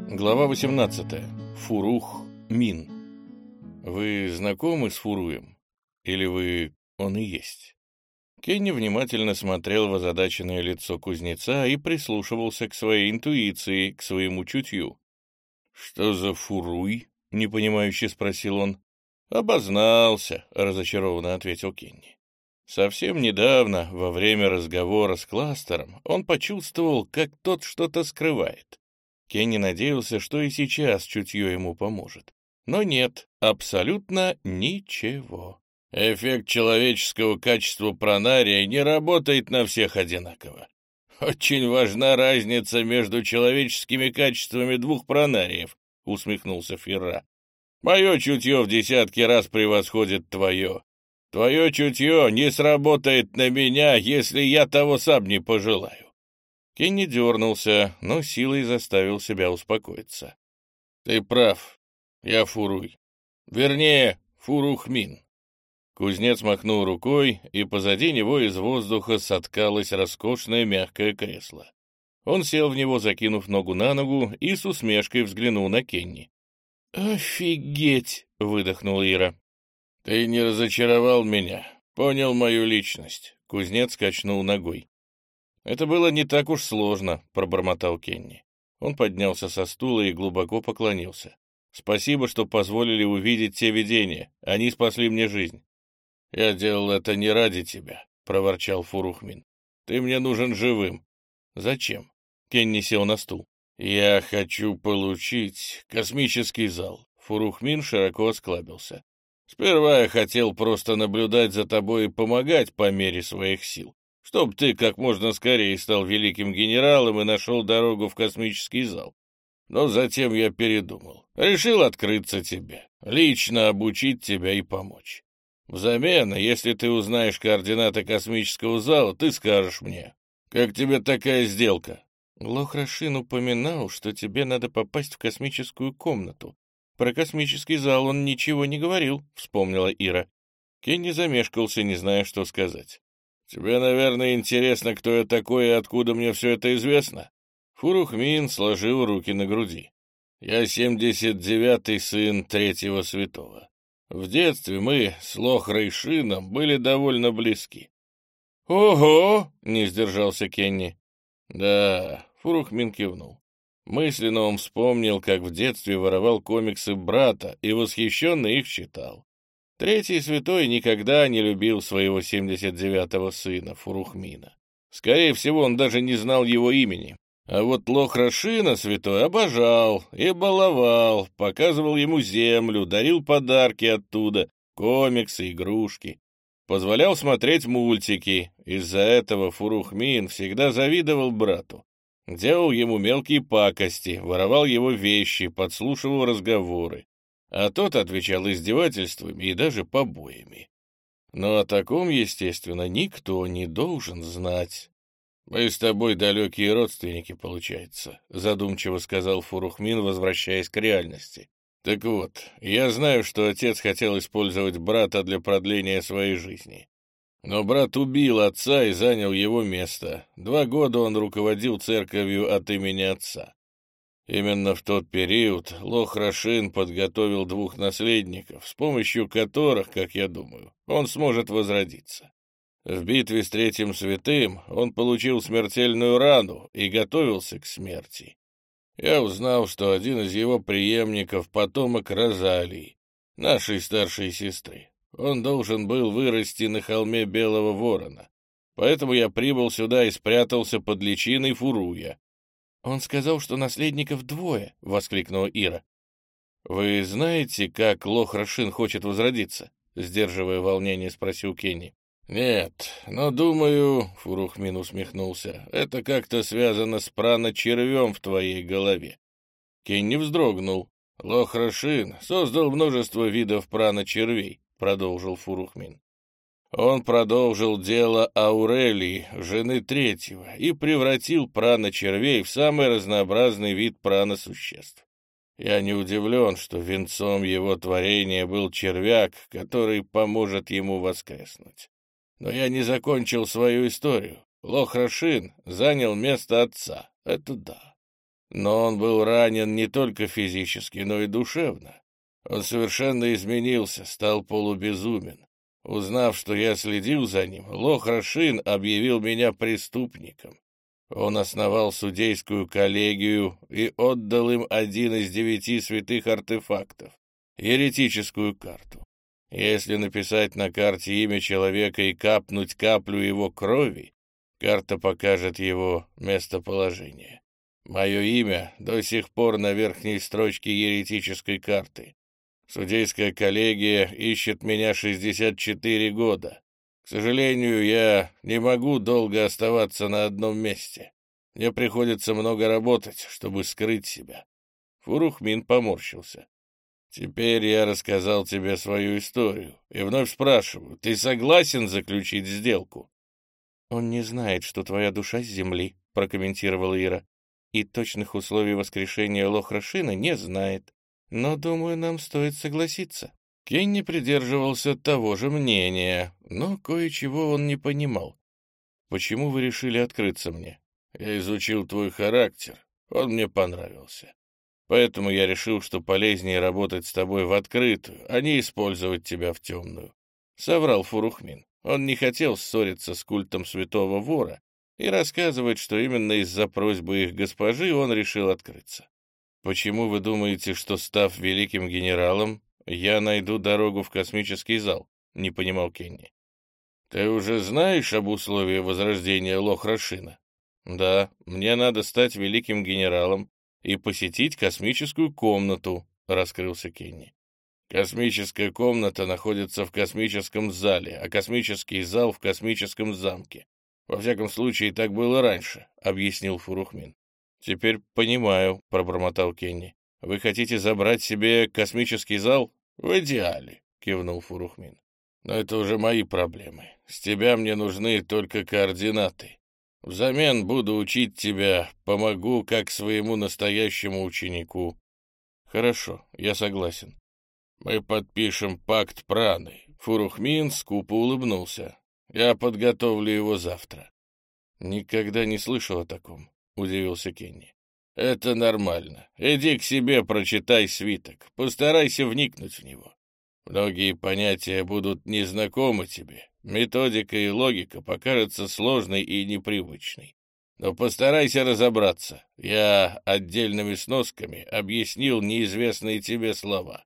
Глава 18. Фурух Мин. Вы знакомы с Фуруем? Или вы он и есть? Кенни внимательно смотрел в озадаченное лицо кузнеца и прислушивался к своей интуиции, к своему чутью. «Что за Фуруй?» — непонимающе спросил он. «Обознался», — разочарованно ответил Кенни. Совсем недавно, во время разговора с Кластером, он почувствовал, как тот что-то скрывает. Кенни надеялся, что и сейчас чутье ему поможет. Но нет, абсолютно ничего. Эффект человеческого качества пронария не работает на всех одинаково. Очень важна разница между человеческими качествами двух пронариев, усмехнулся Ферра. Мое чутье в десятки раз превосходит твое. Твое чутье не сработает на меня, если я того сам не пожелаю. Кенни дернулся, но силой заставил себя успокоиться. «Ты прав, я Фуруй. Вернее, Фурухмин». Кузнец махнул рукой, и позади него из воздуха соткалось роскошное мягкое кресло. Он сел в него, закинув ногу на ногу, и с усмешкой взглянул на Кенни. «Офигеть!» — выдохнула Ира. «Ты не разочаровал меня, понял мою личность», — кузнец качнул ногой. «Это было не так уж сложно», — пробормотал Кенни. Он поднялся со стула и глубоко поклонился. «Спасибо, что позволили увидеть те видения. Они спасли мне жизнь». «Я делал это не ради тебя», — проворчал Фурухмин. «Ты мне нужен живым». «Зачем?» — Кенни сел на стул. «Я хочу получить космический зал». Фурухмин широко осклабился. «Сперва я хотел просто наблюдать за тобой и помогать по мере своих сил, чтоб ты как можно скорее стал великим генералом и нашел дорогу в космический зал. Но затем я передумал. Решил открыться тебе, лично обучить тебя и помочь. Взамен, если ты узнаешь координаты космического зала, ты скажешь мне. Как тебе такая сделка?» «Лохрашин упоминал, что тебе надо попасть в космическую комнату. Про космический зал он ничего не говорил», — вспомнила Ира. Кенни замешкался, не зная, что сказать. «Тебе, наверное, интересно, кто я такой и откуда мне все это известно?» Фурухмин сложил руки на груди. «Я 79-й сын Третьего Святого. В детстве мы с Лохрайшином были довольно близки». «Ого!» — не сдержался Кенни. «Да», — Фурухмин кивнул. Мысленно он вспомнил, как в детстве воровал комиксы брата и восхищенно их читал. Третий святой никогда не любил своего 79-го сына, Фурухмина. Скорее всего, он даже не знал его имени. А вот Лохрашина святой обожал и баловал, показывал ему землю, дарил подарки оттуда, комиксы, игрушки. Позволял смотреть мультики. Из-за этого Фурухмин всегда завидовал брату. Делал ему мелкие пакости, воровал его вещи, подслушивал разговоры. А тот отвечал издевательствами и даже побоями. Но о таком, естественно, никто не должен знать. «Мы с тобой далекие родственники, получается», — задумчиво сказал Фурухмин, возвращаясь к реальности. «Так вот, я знаю, что отец хотел использовать брата для продления своей жизни. Но брат убил отца и занял его место. 2 года он руководил церковью от имени отца. Именно в тот период Лохрашин подготовил 2 наследников, с помощью которых, как я думаю, он сможет возродиться. В битве с Третьим Святым он получил смертельную рану и готовился к смерти. Я узнал, что один из его преемников — потомок Розалии, нашей старшей сестры. Он должен был вырасти на холме Белого Ворона. Поэтому я прибыл сюда и спрятался под личиной Фуруя». «Он сказал, что наследников 2», — воскликнула Ира. «Вы знаете, как Лохрашин хочет возродиться?» — сдерживая волнение, спросил Кенни. «Нет, но, думаю, — Фурухмин усмехнулся, — это как-то связано с прано-червем в твоей голове». Кенни вздрогнул. «Лохрашин создал множество видов прано-червей», — продолжил Фурухмин. «Он продолжил дело Аурелии, жены Третьего, и превратил прано-червей в самый разнообразный вид прано-существ. Я не удивлен, что венцом его творения был червяк, который поможет ему воскреснуть. Но я не закончил свою историю. Лохрашин занял место отца, это да. Но он был ранен не только физически, но и душевно. Он совершенно изменился, стал полубезумен. Узнав, что я следил за ним, Лох-Рашин объявил меня преступником. Он основал судейскую коллегию и отдал им один из 9 святых артефактов — еретическую карту. Если написать на карте имя человека и капнуть каплю его крови, карта покажет его местоположение. Мое имя до сих пор на верхней строчке еретической карты. Судейская коллегия ищет меня 64 года. К сожалению, я не могу долго оставаться на одном месте. Мне приходится много работать, чтобы скрыть себя. Фурухмин поморщился. Теперь я рассказал тебе свою историю и вновь спрашиваю, ты согласен заключить сделку? Он не знает, что твоя душа с земли, прокомментировала Ира, и точных условий воскрешения Лох-Рашина не знает. Но, думаю, нам стоит согласиться. Кенни придерживался того же мнения, но кое-чего он не понимал. «Почему вы решили открыться мне?» «Я изучил твой характер, он мне понравился. Поэтому я решил, что полезнее работать с тобой в открытую, а не использовать тебя в темную», — соврал Фурухмин. Он не хотел ссориться с культом святого вора и рассказывать, что именно из-за просьбы их госпожи он решил открыться. «Почему вы думаете, что, став великим генералом, я найду дорогу в космический зал?» — не понимал Кенни. «Ты уже знаешь об условии возрождения Лох-Рашина?» «Да, мне надо стать великим генералом и посетить космическую комнату», — раскрылся Кенни. «Космическая комната находится в космическом зале, а космический зал в космическом замке. Во всяком случае, так было раньше», — объяснил Фурухмин. «Теперь понимаю», — пробормотал Кенни. «Вы хотите забрать себе космический зал?» «В идеале», — кивнул Фурухмин. «Но это уже мои проблемы. С тебя мне нужны только координаты. Взамен буду учить тебя, помогу как своему настоящему ученику». «Хорошо, я согласен». «Мы подпишем пакт праны». Фурухмин скупо улыбнулся. «Я подготовлю его завтра». «Никогда не слышал о таком», — удивился Кенни. «Это нормально. Иди к себе, прочитай свиток. Постарайся вникнуть в него. Многие понятия будут незнакомы тебе. Методика и логика покажутся сложной и непривычной. Но постарайся разобраться. Я отдельными сносками объяснил неизвестные тебе слова».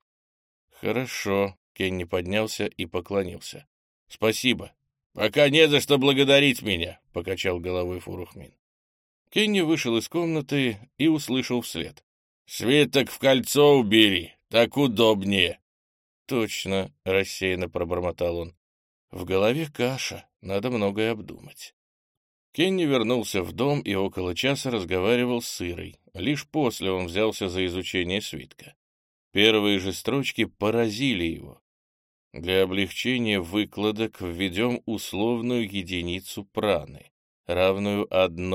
«Хорошо», — Кенни поднялся и поклонился. «Спасибо». «Пока не за что благодарить меня», — покачал головой Фурухмин. Кенни вышел из комнаты и услышал вслед. «Свиток в кольцо убери, так удобнее». «Точно», — рассеянно пробормотал он. «В голове каша, надо многое обдумать». Кенни вернулся в дом и около часа разговаривал с Ирой. Лишь после он взялся за изучение свитка. Первые же строчки поразили его. Для облегчения выкладок введем условную единицу праны, равную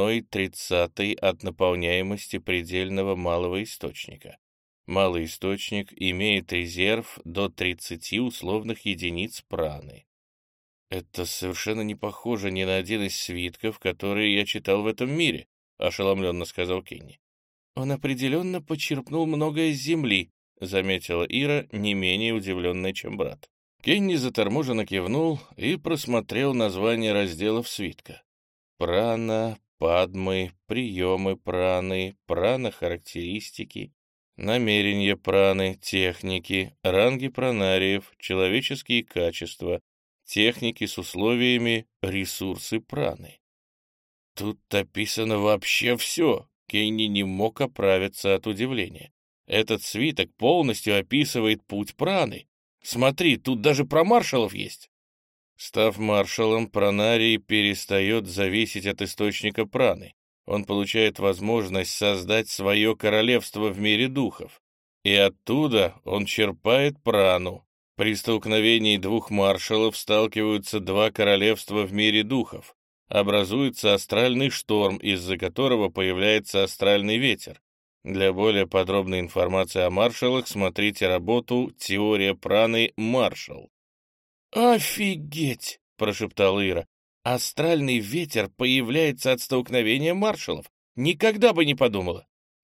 1/30 от наполняемости предельного малого источника. Малый источник имеет резерв до 30 условных единиц праны. Это совершенно не похоже ни на один из свитков, которые я читал в этом мире, ошеломленно сказал Кенни. Он определенно почерпнул многое из земли, заметила Ира, не менее удивленная, чем брат. Кенни заторможенно кивнул и просмотрел названия разделов свитка. Прана, падмы, приемы праны, прана-характеристики, намерения праны, техники, ранги пранариев, человеческие качества, техники с условиями, ресурсы праны. Тут описано вообще все. Кенни не мог оправиться от удивления. Этот свиток полностью описывает путь праны. Смотри, тут даже про маршалов есть. Став маршалом, пранарий перестает зависеть от источника праны. Он получает возможность создать свое королевство в мире духов. И оттуда он черпает прану. При столкновении двух маршалов сталкиваются два королевства в мире духов. Образуется астральный шторм, из-за которого появляется астральный ветер. Для более подробной информации о маршалах смотрите работу «Теория праны. Маршал». «Офигеть!» — прошептала Ира. «Астральный ветер появляется от столкновения маршалов. Никогда бы не подумала».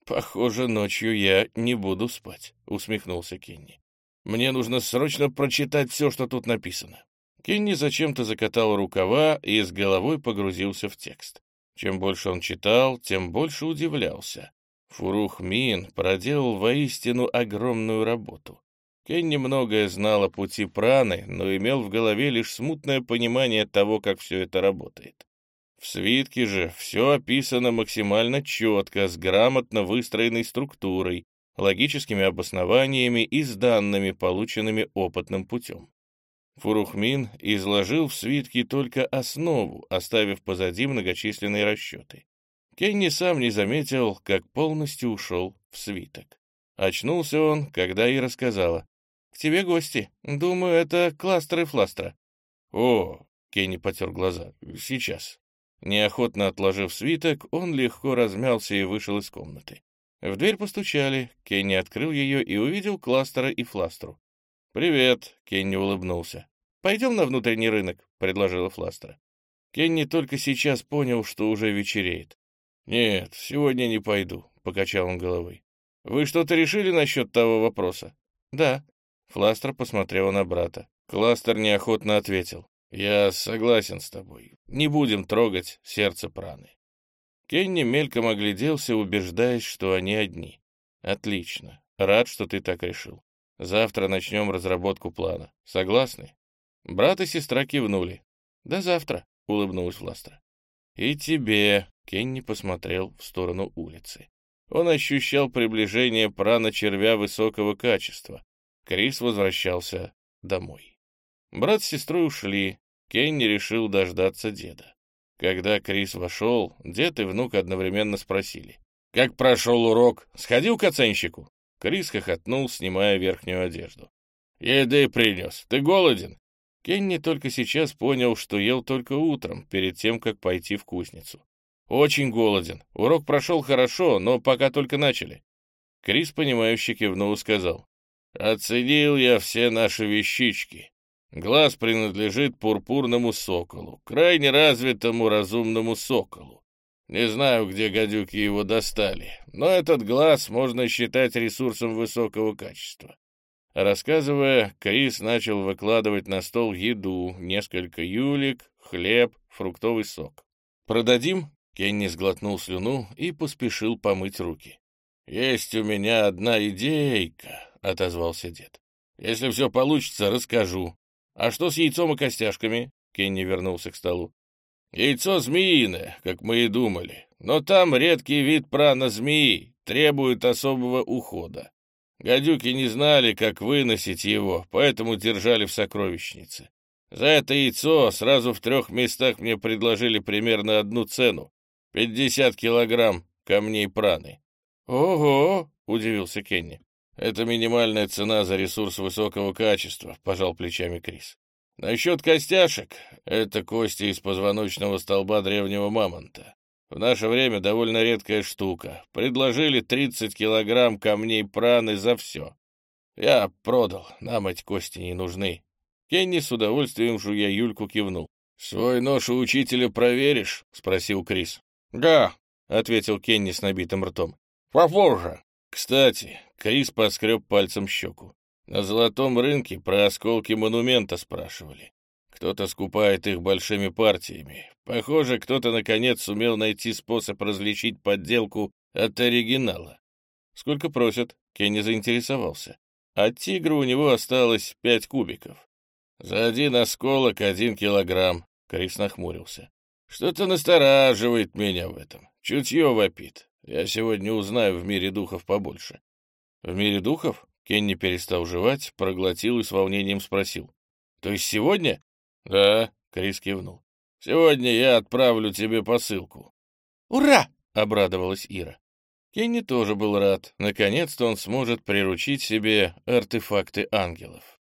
«Похоже, ночью я не буду спать», — усмехнулся Кенни. «Мне нужно срочно прочитать все, что тут написано». Кенни зачем-то закатал рукава и с головой погрузился в текст. Чем больше он читал, тем больше удивлялся. Фурух Мин проделал воистину огромную работу. Кенни многое знал о пути праны, но имел в голове лишь смутное понимание того, как все это работает. В свитке же все описано максимально четко, с грамотно выстроенной структурой, логическими обоснованиями и с данными, полученными опытным путем. Фурух Мин изложил в свитке только основу, оставив позади многочисленные расчеты. Кенни сам не заметил, как полностью ушел в свиток. Очнулся он, когда Ира сказала: «К тебе гости. Думаю, это Кластер и Фластера». «О!» — Кенни потер глаза. «Сейчас». Неохотно отложив свиток, он легко размялся и вышел из комнаты. В дверь постучали. Кенни открыл ее и увидел Кластера и Фластеру. «Привет», — Кенни улыбнулся. «Пойдем на внутренний рынок», — предложила Фластера. Кенни только сейчас понял, что уже вечереет. «Нет, сегодня не пойду», — покачал он головой. «Вы что-то решили насчет того вопроса?» «Да». Фластер посмотрела на брата. Кластер неохотно ответил: «Я согласен с тобой. Не будем трогать сердце праны». Кенни мельком огляделся, убеждаясь, что они одни. «Отлично. Рад, что ты так решил. Завтра начнем разработку плана. Согласны?» Брат и сестра кивнули. «До завтра», — улыбнулась Фластер. «И тебе», — Кенни посмотрел в сторону улицы. Он ощущал приближение прана-червя высокого качества. Крис возвращался домой. Брат с сестрой ушли. Кенни решил дождаться деда. Когда Крис вошел, дед и внук одновременно спросили: «Как прошел урок? Сходил к оценщику?» Крис хохотнул, снимая верхнюю одежду. «Еды принес. Ты голоден?» Кенни только сейчас понял, что ел только утром, перед тем, как пойти в кузницу. «Очень голоден. Урок прошел хорошо, но пока только начали». Крис, понимающе кивнул и сказал: «Оценил я все наши вещички. Глаз принадлежит пурпурному соколу, крайне развитому разумному соколу. Не знаю, где гадюки его достали, но этот глаз можно считать ресурсом высокого качества». Рассказывая, Крис начал выкладывать на стол еду, несколько юлек, хлеб, фруктовый сок. «Продадим?» — Кенни сглотнул слюну и поспешил помыть руки. «Есть у меня одна идейка», — отозвался дед. «Если все получится, расскажу. А что с яйцом и костяшками?» Кенни вернулся к столу. «Яйцо змеиное, как мы и думали, но там редкий вид прана-змеи, требует особого ухода. Гадюки не знали, как выносить его, поэтому держали в сокровищнице. За это яйцо сразу в 3 местах мне предложили примерно одну цену — 50 килограмм камней праны». «Ого!» — удивился Кенни. «Это минимальная цена за ресурс высокого качества», — пожал плечами Крис. «Насчет костяшек — это кости из позвоночного столба древнего мамонта. В наше время довольно редкая штука. Предложили 30 килограмм камней праны за все. Я продал, нам эти кости не нужны». Кенни с удовольствием, жуя юльку, кивнул. «Свой нож у учителя проверишь?» — спросил Крис. «Да», — ответил Кенни с набитым ртом. «Попозже». «Кстати», — Крис поскреб пальцем щеку, «на золотом рынке про осколки монумента спрашивали. Кто-то скупает их большими партиями. Похоже, кто-то наконец сумел найти способ различить подделку от оригинала». «Сколько просят?» — Кенни заинтересовался. От тигра у него осталось 5 кубиков. «За один осколок 1 килограмм», — Крис нахмурился. «Что-то настораживает меня в этом. Чутье вопит. Я сегодня узнаю в мире духов побольше». «В мире духов?» — Кенни перестал жевать, проглотил и с волнением спросил. «То есть сегодня?» «Да», — Крис кивнул. «Сегодня я отправлю тебе посылку». «Ура!» — обрадовалась Ира. Кенни тоже был рад. Наконец-то он сможет приручить себе артефакты ангелов.